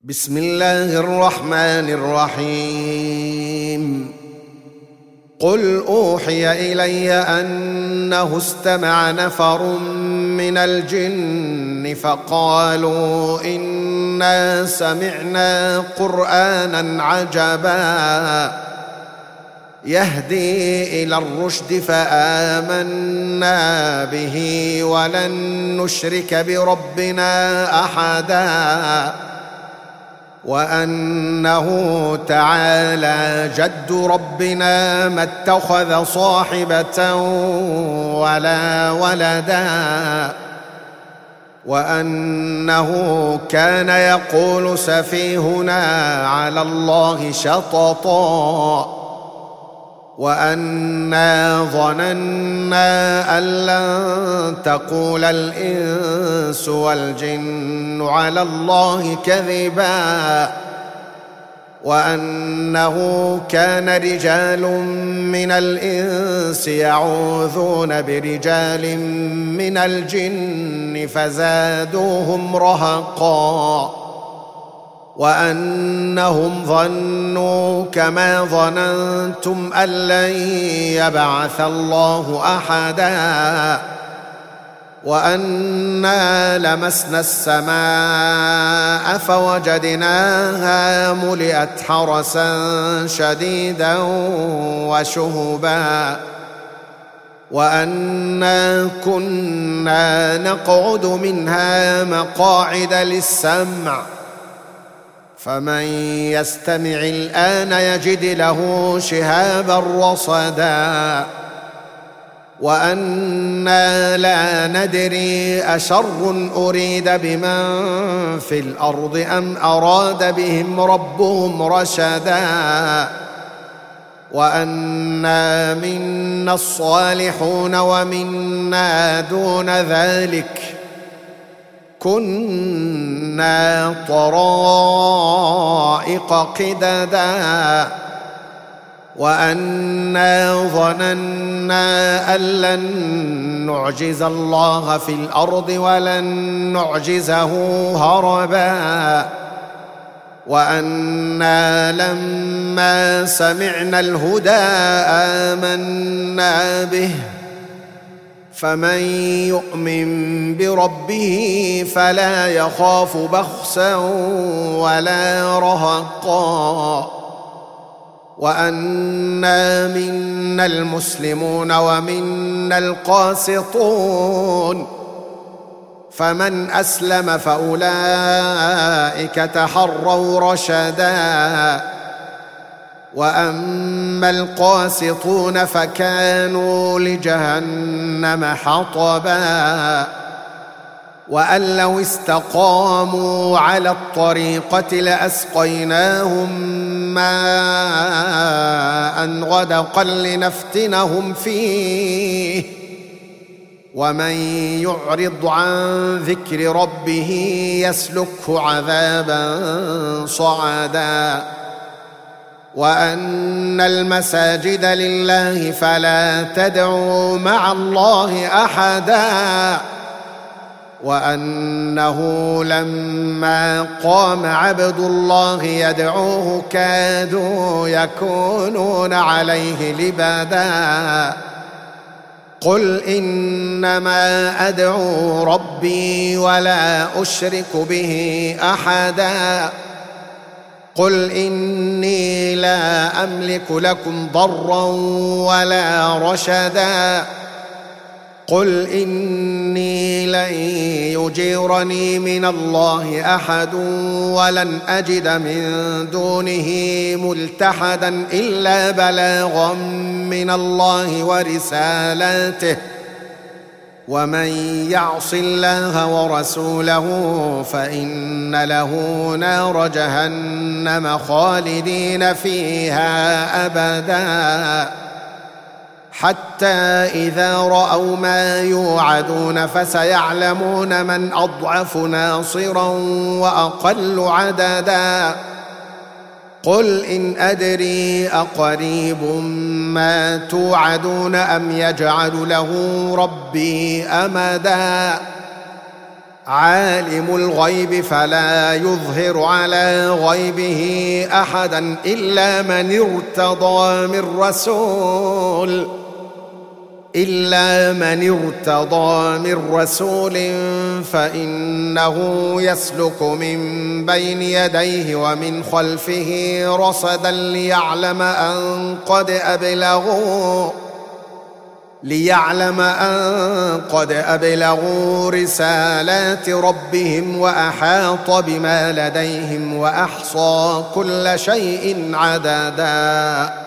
بسم الله الرحمن الرحيم. قل أوحي إلي أنه استمع نفر من الجن فقالوا إنا سمعنا قرآنا عجبا يهدي إلى الرشد فآمنا به ولن نشرك بربنا أحدا وأنه تعالى جد ربنا ما اتخذ صاحبة ولا ولدا وأنه كان يقول سفيهنا على الله شططا وأنا ظننا أن لن تقول الإنس والجن على الله كذبا وأنه كان رجال من الإنس يعوذون برجال من الجن فزادوهم رهقا وأنهم ظنوا كما ظننتم أن لن يبعث الله أحدا وأنا لمسنا السماء فوجدناها ملئت حرسا شديدا وشهبا وأنا كنا نقعد منها مقاعد للسمع فمن يستمع الآن يجد له شهابا رصدا وأنا لا ندري أشر أريد بمن في الأرض أم أراد بهم ربهم رشدا وأنا منا الصالحون ومنا دون ذلك كنا طرائق قددا وأنا ظننا أن لن نعجز الله في الأرض ولن نعجزه هربا وأنا لما سمعنا الهدى آمنا به فمن يؤمن بربه فلا يخاف بخسا ولا رهقا وأنا منا المسلمون ومنا القاسطون فمن أسلم فأولئك تحروا رشدا وأما القاسطون فكانوا لجهنم حطبا وأن لو استقاموا على الطريقة لأسقيناهم ماء غدقا لنفتنهم فيه ومن يعرض عن ذكر ربه يسلكه عذابا صعدا وأن المساجد لله فلا تدعوا مع الله أحدا وأنه لما قام عبد الله يدعوه كادوا يكونون عليه لبدا قل إنما أدعو ربي ولا أشرك به أحدا قل إني لا أملك لكم ضرا ولا رشدا قل إني لن يجيرني من الله أحد ولن أجد من دونه ملتحدا إلا بلاغا من الله ورسالاته ومن يعص الله ورسوله فإن له نار جهنم خالدين فيها أبدا حتى إذا رأوا ما يوعدون فسيعلمون من أضعف ناصرا وأقل عددا قل إن أدري أقريب ما توعدون أم يجعل له ربي أمدا عالم الغيب فلا يظهر على غيبه أحدا إلا من ارتضى من رسول فإنه يسلك من بين يديه ومن خلفه رصدا ليعلم أن قد أبلغوا رسالات ربهم وأحاط بما لديهم وأحصى كل شيء عددا.